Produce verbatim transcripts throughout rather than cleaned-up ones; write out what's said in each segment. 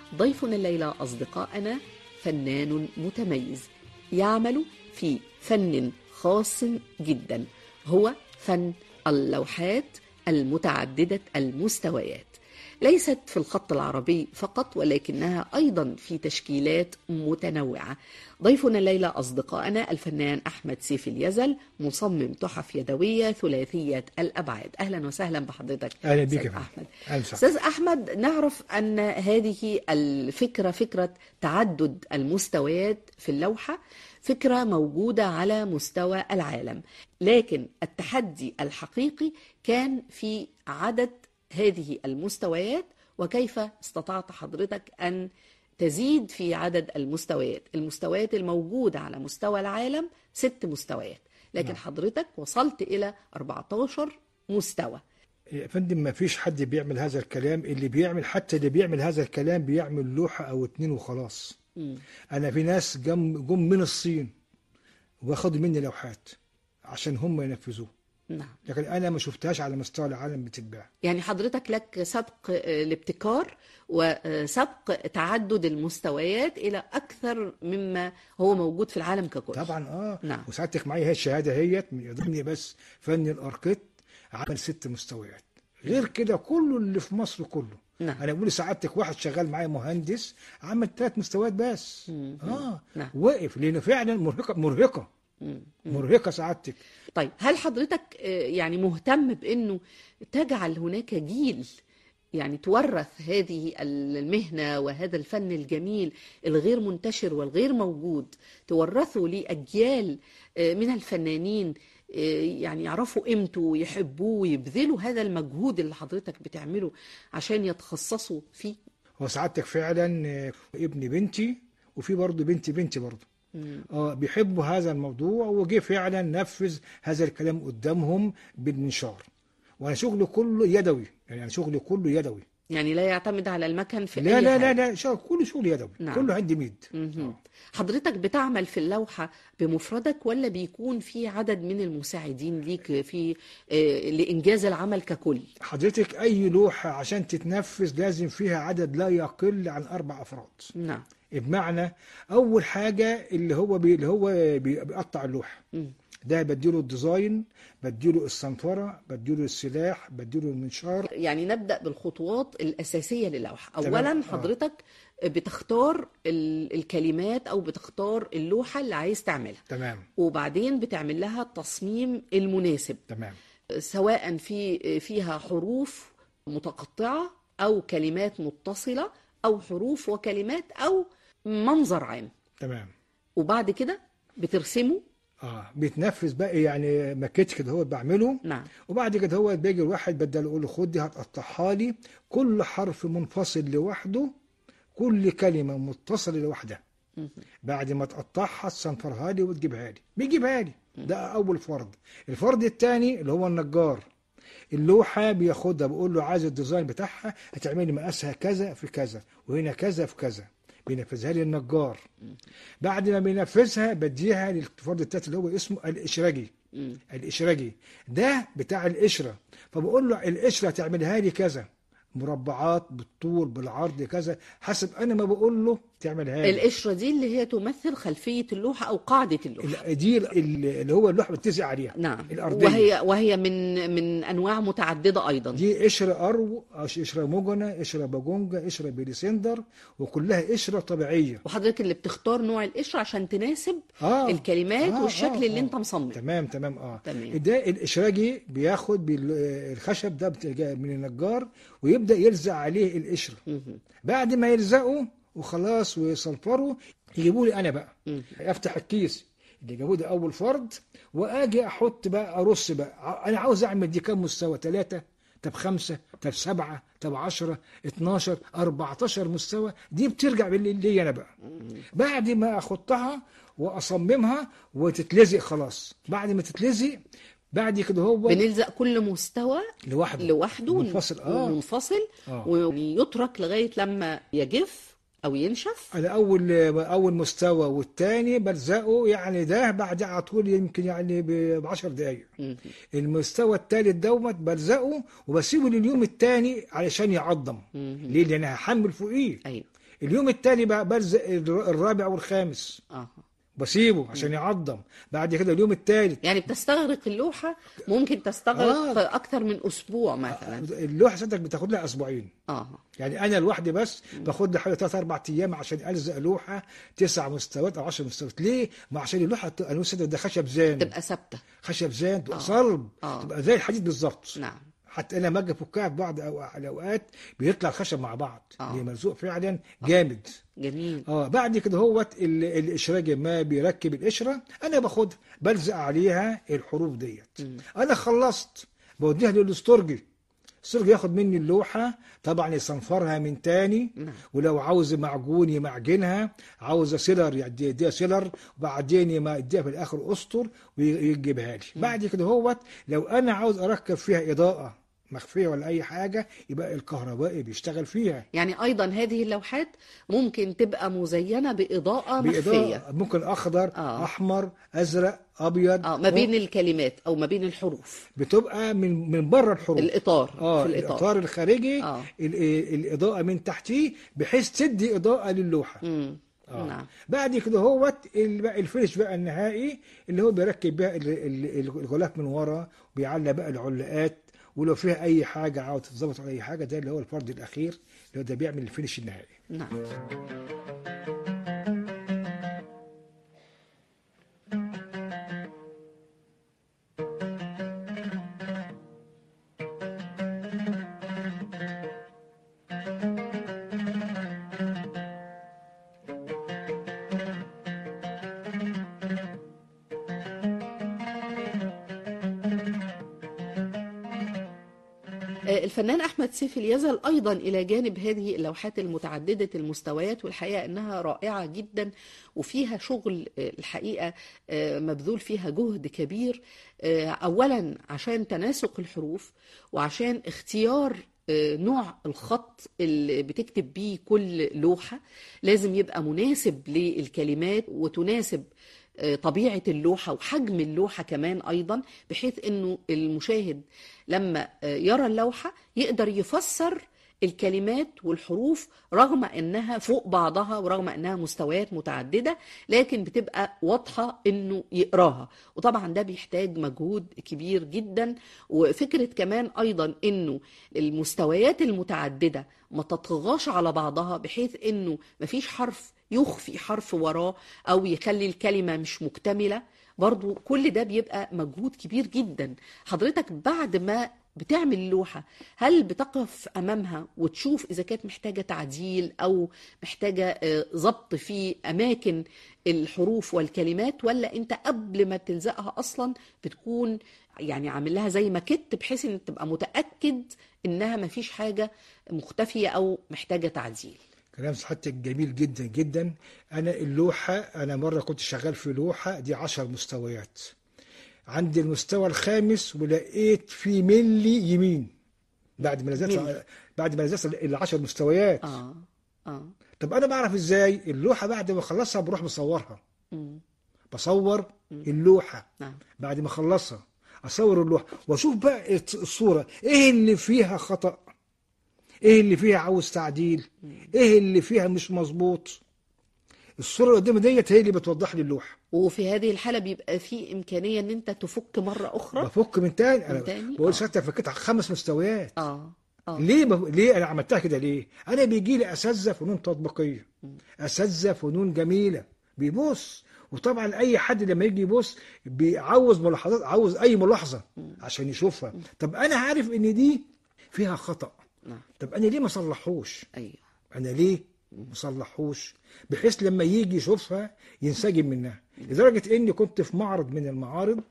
ضيفنا الليلة أصدقائنا فنان متميز يعمل في فن خاص جدا، هو فن اللوحات المتعددة المستويات، ليست في الخط العربي فقط ولكنها أيضا في تشكيلات متنوعة. ضيفنا الليلة أصدقائنا الفنان أحمد سيف اليزل، مصمم تحف يدوية ثلاثية الأبعاد. أهلا وسهلا بحضرتك. أهلا بك أستاذ أحمد. أهلا. أستاذ أحمد، نعرف أن هذه الفكرة، فكرة تعدد المستويات في اللوحة، فكرة موجودة على مستوى العالم، لكن التحدي الحقيقي كان في عدد هذه المستويات، وكيف استطعت حضرتك أن تزيد في عدد المستويات. المستويات الموجودة على مستوى العالم ست مستويات، لكن نعم. حضرتك وصلت إلى أربعة عشر مستوى. يا فندم، ما فيش حد بيعمل هذا الكلام، اللي بيعمل حتى اللي بيعمل هذا الكلام بيعمل لوحة أو اتنين وخلاص. م. أنا في ناس جم, جم من الصين واخدوا مني لوحات عشان هم ينفذوه. نعم. لكن أنا ما شفتهاش على مستوى العالم بتتباع. يعني حضرتك لك سبق الابتكار وسبق تعدد المستويات إلى أكثر مما هو موجود في العالم ككل. طبعا اه نعم. وسعادتك معايا هي الشهادة هيت من ضمن بس فن الأركيت، عمل ست مستويات. غير كده كله اللي في مصر كله. نعم. أنا بقول لسعادتك واحد شغال معايا مهندس عمل ثلاث مستويات بس. مم. اه نعم. وقف لأنه فعلا مرهقة مرهقة مم. مرهقة سعادتك. طيب، هل حضرتك يعني مهتم بأنه تجعل هناك جيل يعني تورث هذه المهنة وهذا الفن الجميل الغير منتشر والغير موجود، تورثه لأجيال من الفنانين يعني يعرفوا قيمته ويحبوه ويبذلوا هذا المجهود اللي حضرتك بتعمله عشان يتخصصوا فيه؟ هو سعادتك فعلا ابن بنتي وفي برضه بنتي بنتي برضه اه بيحبوا هذا الموضوع، وجي فعلا نفذ هذا الكلام قدامهم بالمنشار. وانا شغلي كله يدوي، يعني أنا شغلي كله يدوي، يعني لا يعتمد على المكن في لا اي لا حاجة. لا لا شغل كله شغل يدوي. نعم. كله هاند ميد. حضرتك بتعمل في اللوحة بمفردك ولا بيكون في عدد من المساعدين ليك في آه لإنجاز العمل ككل؟ حضرتك أي لوحة عشان تتنفذ لازم فيها عدد لا يقل عن أربع أفراد. نعم. بمعنى أول حاجة اللي هو بي اللي هو بيقطع اللوحة. م. ده بديله الديزاين، بديله الصنفرة، بديله السلاح، بديله المنشار. يعني نبدأ بالخطوات الأساسية للوحة. أولا حضرتك آه. بتختار الكلمات أو بتختار اللوحة اللي عايز تعملها. تمام. وبعدين بتعمل لها التصميم المناسب. تمام. سواء في فيها حروف متقطعة أو كلمات متصلة أو حروف وكلمات أو منظر عام. تمام. وبعد كده بترسمه. اه بيتنفذ بقى، يعني ماكيت كده هو بعمله. نعم. وبعد كده هو بيجي الواحد بدل يقول له خد دي هتقطعها لي كل حرف منفصل لوحده، كل كلمه متصله لوحدها. بعد ما تقطعها تصنفرها لي وتجيبها لي، بيجيبها لي. ده اول فرد. الفرد الثاني اللي هو النجار، اللوحه بياخدها بيقول له عايز الديزاين بتاعها، هتعملي مقاسها كذا في كذا وهنا كذا في كذا، بينفذها لي النجار. بعد ما بينفذها بديها للفرد الثالث اللي هو اسمه الاشراجي. الاشراجي ده بتاع القشره، فبقول له القشره هتعملها لي كذا، مربعات بالطول بالعرض كذا، حسب انا ما بقول له تعملها لي. القشره دي اللي هي تمثل خلفيه اللوحه او قاعده اللوحه، دي اللي هو اللوحه بتتزق عليها. نعم. الارضيه، وهي وهي من من انواع متعدده ايضا. دي قشره ارو، قشره موجنه، قشره باجونجا، قشره بيليسندر، وكلها قشره طبيعيه. وحضرتك اللي بتختار نوع القشره عشان تناسب آه. الكلمات آه والشكل آه اللي آه. انت مصمم. تمام تمام اه تمام. ده الاشراجي بياخد بالخشب ده من النجار ويبدا يلزق عليه القشره. بعد ما يلزقه وخلاص ويصنفره يجيبوا لي انا بقى. مم. افتح الكيس اللي جابوه ده اول فرد، واجي احط بقى ارص بقى، انا عاوز اعمل دي كام مستوى؟ ثلاثة، طب خمسة، طب سبعة، طب عشرة، اتناشر، اربعتاشر مستوى. دي بترجع لي انا بقى. مم. بعد ما احطها واصممها وتتلزق خلاص. بعد ما تتلزق بعد كده هو بنلزق كل مستوى لوحده لوحده منفصل اه منفصل آه. ويترك لغايه لما يجف او ينشف. على اول اول مستوى والثاني بلزقه، يعني ده بعد على طول يمكن يعني ب عشر دقائق. المستوى الثالث دوت بلزقه وبسيبه لليوم الثاني علشان يعظم. ليه؟ لان هحمل فوقيه. ايوه. اليوم التاني بقى بلزق الرابع والخامس اه بسيبه عشان يعضم. بعد كده اليوم الثالث يعني بتستغرق اللوحة، ممكن تستغرق آه. أكتر من أسبوع مثلا. اللوحه صدق بتاخد لها اسبوعين. اه يعني انا لوحدي بس باخد لي حوالي ثلاث اربع ايام عشان الزق لوحه تسع مستويات او عشر مستويات. ليه؟ ما عشان اللوحه انا صدق ده خشب زان، تبقى ثابتة. خشب زان تبقى آه. صلب، آه. تبقى زي الحديد بالظبط. نعم. حتى انا لما اجي افكها في بعض أو- الاوقات بيطلع الخشب مع بعض، آه. اللي ملزوق فعلا جامد. جميل. اه بعد كده هوت ال- الاشراجي ما بيركب القشره انا باخدها بلزق عليها الحروف ديت. انا خلصت بوديها للاستورجي، الاستورجي ياخد مني اللوحه طبعا يصنفرها من تاني. نعم. ولو عاوز معجون يمعجنها، عاوز سيلر يديها سيلر، وبعدين يما يديها في الاخر اسطر ويجيبها لي. بعد كده هوت لو انا عاوز اركب فيها اضاءه مخفيه ولا اي حاجه يبقى الكهربائي بيشتغل فيها. يعني أيضا هذه اللوحات ممكن تبقى مزينة بإضاءة مخفية. بإضاءة ممكن أخضر آه. أحمر أزرق أبيض، اه ما بين الكلمات أو ما بين الحروف. بتبقى من من بره الحروف، الإطار. اه في الإطار. الإطار الخارجي. آه. ال- الإضاءة من تحتيه بحيث تدي إضاءة للوحة. مم. آه. نعم. بعد كده هوت ال- بقى الفينش بقى النهائي اللي هو بيركب بقى ال- ال- الغلاف من ورا، وبيعلق بقى العلاقات، ولو فيها أي حاجة عاوز تتظبط على أي حاجة ده اللي هو الفرد الأخير اللي هو ده بيعمل الفينش النهائي. نعم. الفنان أحمد سيف اليزل أيضا إلى جانب هذه اللوحات المتعددة المستويات، والحقيقة أنها رائعة جدا وفيها شغل الحقيقة مبذول فيها جهد كبير، أولا عشان تناسق الحروف وعشان اختيار نوع الخط اللي بتكتب بيه كل لوحة لازم يبقى مناسب للكلمات وتناسب طبيعة اللوحة وحجم اللوحة كمان أيضا، بحيث أنه المشاهد لما يرى اللوحة يقدر يفسر الكلمات والحروف رغم أنها فوق بعضها ورغم أنها مستويات متعددة، لكن بتبقى واضحة أنه يقراها. وطبعا ده بيحتاج مجهود كبير جدا. وفكرة كمان أيضا أنه المستويات المتعددة ما تطغاش على بعضها بحيث أنه مفيش حرف يخفي حرف وراه أو يخلي الكلمة مش مكتملة، برضو كل ده بيبقى مجهود كبير جدا. حضرتك بعد ما بتعمل اللوحة هل بتقف أمامها وتشوف إذا كانت محتاجة تعديل أو محتاجة ضبط في أماكن الحروف والكلمات، ولا أنت قبل ما تلزقها أصلا بتكون يعني عامل لها زي ماكيت بحيث أن تبقى متأكد أنها مفيش حاجة مختفية أو محتاجة تعديل؟ كلام صحتك جميل جدا جدا. انا اللوحه انا مره كنت شغال في لوحه دي عشر مستويات، عندي المستوى الخامس ولقيت في ملي يمين بعد ما نزلت بعد ما نزلت العشر مستويات. اه اه طب انا بعرف ازاي اللوحه؟ بعد ما اخلصها بروح مصورها. مم. بصور مم. اللوحه. نعم. بعد ما اخلصها اصور اللوحه واشوف بقى الصوره ايه اللي فيها خطأ، ايه اللي فيها عاوز تعديل، ايه اللي فيها مش مظبوط. الصوره اللي قدامي ديت هي اللي بتوضح لي اللوحه. وفي هذه الحالة بيبقى في إمكانية أن أنت تفك مرة أخرى؟ بفك من تاني. من انا تاني؟ بقول آه. ساعتها فكيت على خمس مستويات. اه اه ليه ب... ليه انا عملتها كده؟ ليه؟ انا بيجي لي اساتذه فنون تطبيقيه، اساتذه فنون جميله بيبص، وطبعا اي حد لما يجي يبص بيعوز ملاحظات، عاوز اي ملاحظه عشان يشوفها. طب انا عارف ان دي فيها خطأ، نعم. طب انا ليه ما صلحوش؟ أيوه. انا ليه ما صلحوش؟ بحيث لما يجي يشوفها ينسجم منها. لدرجه اني كنت في معرض من المعارض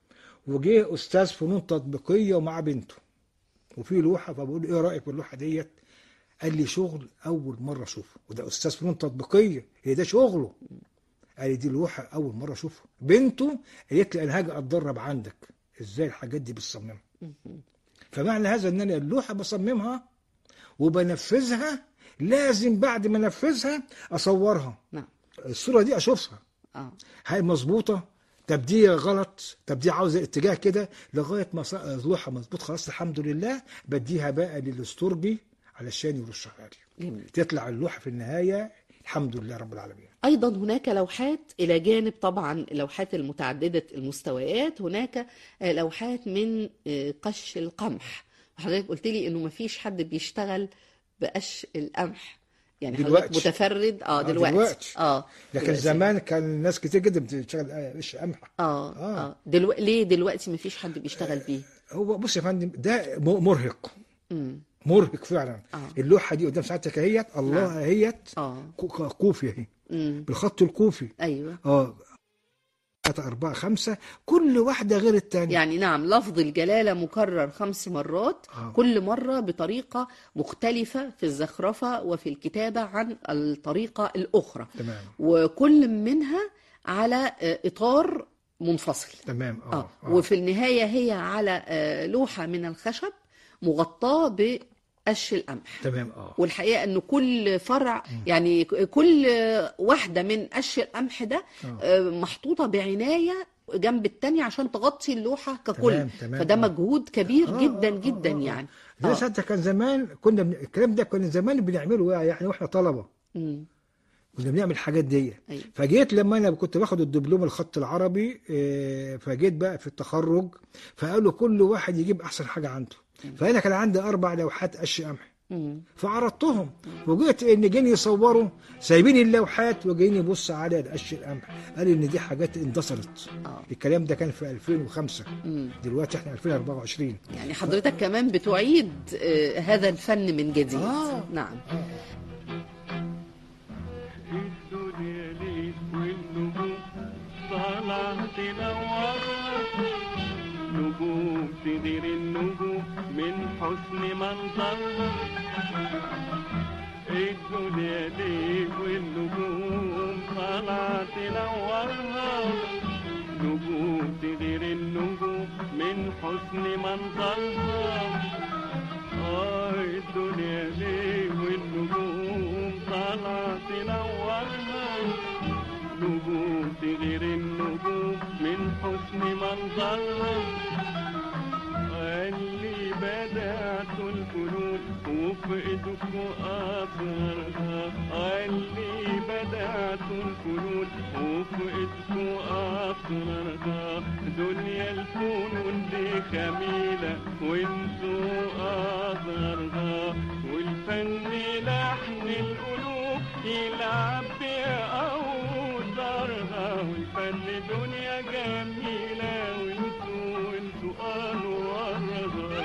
وجه استاذ فنون تطبيقيه ومع بنته وفي لوحه، فبقول ايه رايك في اللوحه ديت؟ قال لي شغل اول مره اشوفه، وده استاذ فنون تطبيقيه هي ده شغله. قال لي دي لوحه اول مره اشوفها. بنته قالت لي انا هاجي اتدرب عندك ازاي الحاجات دي بتصممها. فمعنى هذا ان انا اللوحه بصممها وبنفذها، لازم بعد ما انفذها اصورها. نعم. الصوره دي اشوفها اه هاي مظبوطه، طب دي غلط، طب دي عاوزه اتجاه كده، لغايه ما اللوحه مظبوط خلاص الحمد لله. بديها بقى للاستورجي علشان يرشها لي، جميل. تطلع اللوحة في النهاية الحمد لله رب العالمين. أيضا هناك لوحات إلى جانب طبعا اللوحات المتعددة المستويات، هناك آه، لوحات من آه، قش القمح. وحضرتك قلت لي إنه مفيش حد بيشتغل بقش القمح، يعني حضرتك دلوقتي. متفرد اه آه، دلوقتي, دلوقتي. اه لكن دلوقتي. زمان كان ناس كتير جدا بتشتغل قش قمح. اه آه. اه دلو... ليه دلوقتي مفيش حد بيشتغل بيه؟ هو بص يا فندم، ده م- مرهق امم مرهق فعلا. آه. اللوحة دي قدام سعادتك اهيت، الله نعم. اهيت اه كو- كوفي اهي امم بالخط الكوفي. ايوه، اه ثلاثة أربعة خمسة، كل واحدة غير التانية. يعني نعم، لفظ الجلالة مكرر خمس مرات، آه. كل مرة بطريقة مختلفة في الزخرفة وفي الكتابة عن الطريقة الأخرى، تمام وكل منها على آه، إطار منفصل. تمام. اه, آه. آه. وفي النهاية هي على آه، لوحة من الخشب مغطاة بقش القمح. تمام. اه والحقيقة أنه كل فرع، يعني كل واحدة من قش القمح ده آه. آه، محطوطة بعناية جنب التانية عشان تغطي اللوحة ككل. تمام تمام. فده آه. مجهود كبير آه، جدا آه، آه، جدا آه، آه. يعني. ده آه. ساعتها كان زمان كنا بن... الكلام ده كنا زمان بنعمله يعني واحنا طلبة، مم. كنا بنعمل الحاجات دي. أيوة. فجيت لما انا كنت باخد الدبلوم الخط العربي، آه، فجيت بقى في التخرج فقالوا كل واحد يجيب احسن حاجة عنده. فانا كان عندي اربع لوحات قش قمح، مم. فعرضتهم وجيت ان جيني يصوروا سايبين اللوحات وجايين يبص على قش القمح، قال ان دي حاجات اندثرت. آه. الكلام ده كان في ألفين وخمسة، مم. دلوقتي احنا ألفين وأربعة وعشرين. يعني حضرتك كمان بتعيد آه، هذا الفن من جديد. آه. نعم. الدنيا ليل والنجوم طالعة تنورها، نجوم تغير النجوم من حسن منظرها. الدنيا ليل والنجوم طالعة تنورها، نجوم تغير النجوم من حسن منظرها. آه الدنيا ليه والنجوم طالعة تنورها، نجوم تغير النجوم من حسن منظرها. اللي بدأت الفنون وفي ايدكوا أثرها، اللي بدأت الفنون وفي ايدكوا أثرها. دنيا الفنون دي خميلة وانتوا أثرها، والفن لحن القلوب يلعب بأوتارها. والفن دنيا جميلة وانتوا وانتوا أنوارها.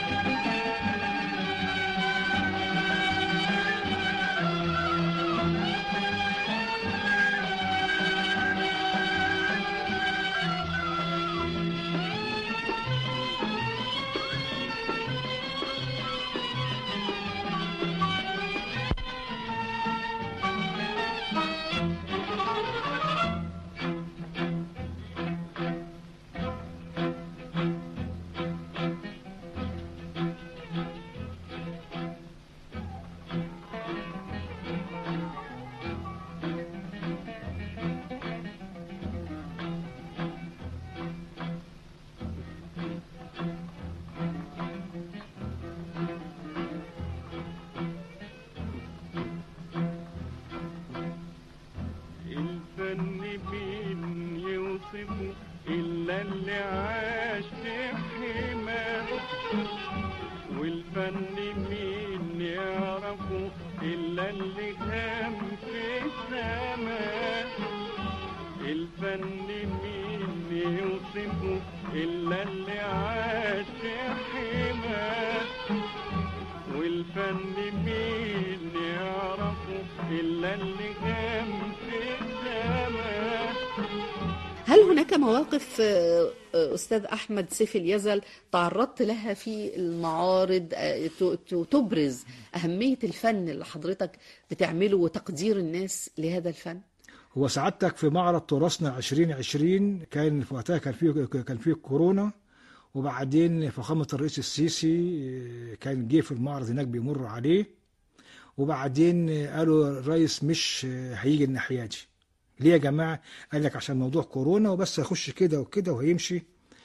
الفن مين يوصفه إلا اللي عاش في حماه، والفن مين يعرفه إلا اللي كان في السماء. الفن مين يوصفه إلا اللي عاش في حماه، والفن مين يعرفه إلا اللي كان في السماء. هل هناك مواقف آه، آه، أستاذ أحمد سيف اليزل تعرضت لها في المعارض آه، ت- ت- تبرز أهمية الفن اللي حضرتك بتعمله وتقدير الناس لهذا الفن؟ هو سعادتك في معرض تراثنا عشرين عشرين كان في وقتها كان فيه كان فيه كورونا، وبعدين فخامة الرئيس السيسي كان جه في المعرض هناك بيمر عليه، وبعدين قالوا الرئيس مش هيجي الناحية دي. ليه يا جماعة؟ قال لك عشان موضوع كورونا وبس، هيخش كده وكده وهيمشي.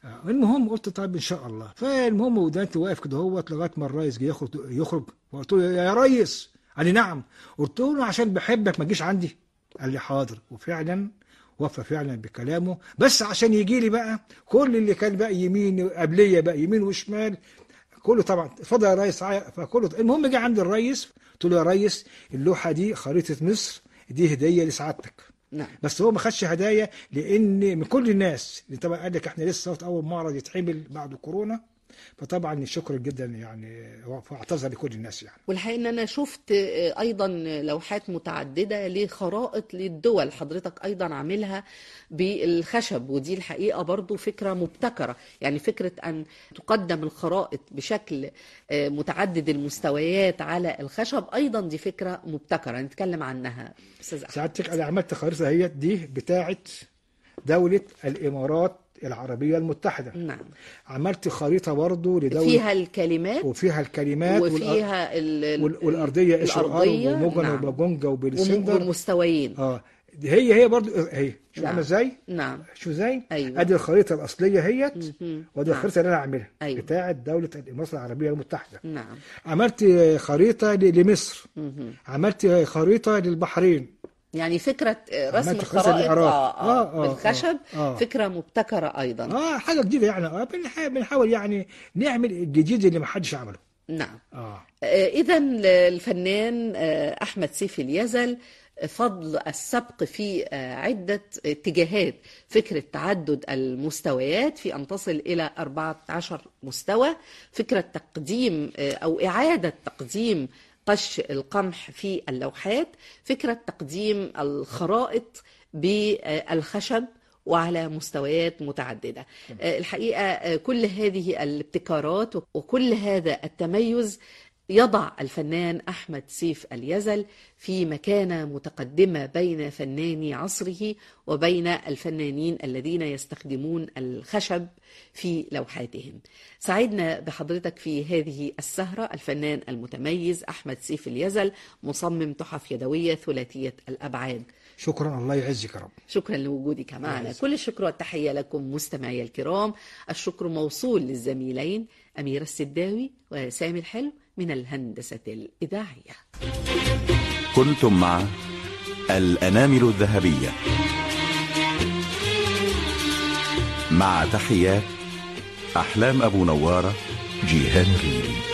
آه، المهم قلت طيب ان شاء الله. فالمهم ودانت واقف كده هوت لغايه ما الريس جه يخرج يخرج وقلت له يا ريس. قال لي نعم. قلت له عشان بحبك ما تجيش عندي. قال لي حاضر. وفعلا وفى فعلا بكلامه، بس عشان يجي لي بقى كل اللي كان بقى يمين قبليه بقى يمين وشمال كله طبعا اتفضل يا ريس. فكله المهم جه عند الريس قلت له يا ريس اللوحه دي خريطه مصر دي هديه لسعادتك. نعم. بس هو ما خدش هدايا لان من كل الناس اللي طبعا قال لك احنا لسه في اول معرض يتعمل بعد كورونا، فطبعا شكرا جدا يعني واعتذر لكل الناس يعني. والحقيقة ان انا شفت ايضا لوحات متعددة لخرائط للدول حضرتك ايضا عاملها بالخشب، ودي الحقيقة برضو فكرة مبتكرة. يعني فكرة ان تقدم الخرائط بشكل متعدد المستويات على الخشب ايضا دي فكرة مبتكرة نتكلم عنها. استاذ احمد سعادتك انا عملت خريطه هي دي بتاعه دولة الامارات العربية المتحدة. نعم. عملت خريطة برضو لدولة فيها الكلمات وفيها الكلمات وفيها ال... وال... والأرضية الأرضية وموجن نعم. وباجونجا وبالسندر والمستويين. اه هي هي برضو هي شو نعم. عامله ازاي؟ نعم. شو ازاي؟ أيوة. ادي الخريطة الأصلية هيت ودي نعم. الخريطة اللي أنا عاملها أيوة. بتاعة دولة الإمارات العربية المتحدة. نعم. عملت خريطة ل... لمصر. مم. عملت خريطة للبحرين. يعني فكرة رسم عملت خريطة الخرائط للعراق. آه آه آه، آه، بالخشب آه، آه. فكرة مبتكرة أيضا. اه حاجة جديدة يعني. اه بنح- بنحاول يعني نعمل الجديد اللي ما حدش عمله. نعم. اه إذا الفنان آه، أحمد سيف اليزل فضل السبق في آه، عدة اتجاهات، فكرة تعدد المستويات في أن تصل إلى أربعة عشر مستوى، فكرة تقديم آه، أو إعادة تقديم قش القمح في اللوحات، فكرة تقديم الخرائط بالخشب وعلى مستويات متعددة. آه، الحقيقة آه، كل هذه الابتكارات وكل هذا التميز يضع الفنان أحمد سيف اليزل في مكانة متقدمة بين فناني عصره وبين الفنانين الذين يستخدمون الخشب في لوحاتهم. سعدنا بحضرتك في هذه السهرة الفنان المتميز أحمد سيف اليزل، مصمم تحف يدوية ثلاثية الأبعاد. شكرا الله يعزك يا رب. شكرا لوجودك معنا. كل الشكر والتحية لكم مستمعي الكرام. الشكر موصول للزميلين أميرة السداوي وسامي الحلو من الهندسة الإذاعية. كنتم مع الأنامل الذهبية مع تحيات أحلام أبو نوارة جيهان غيري.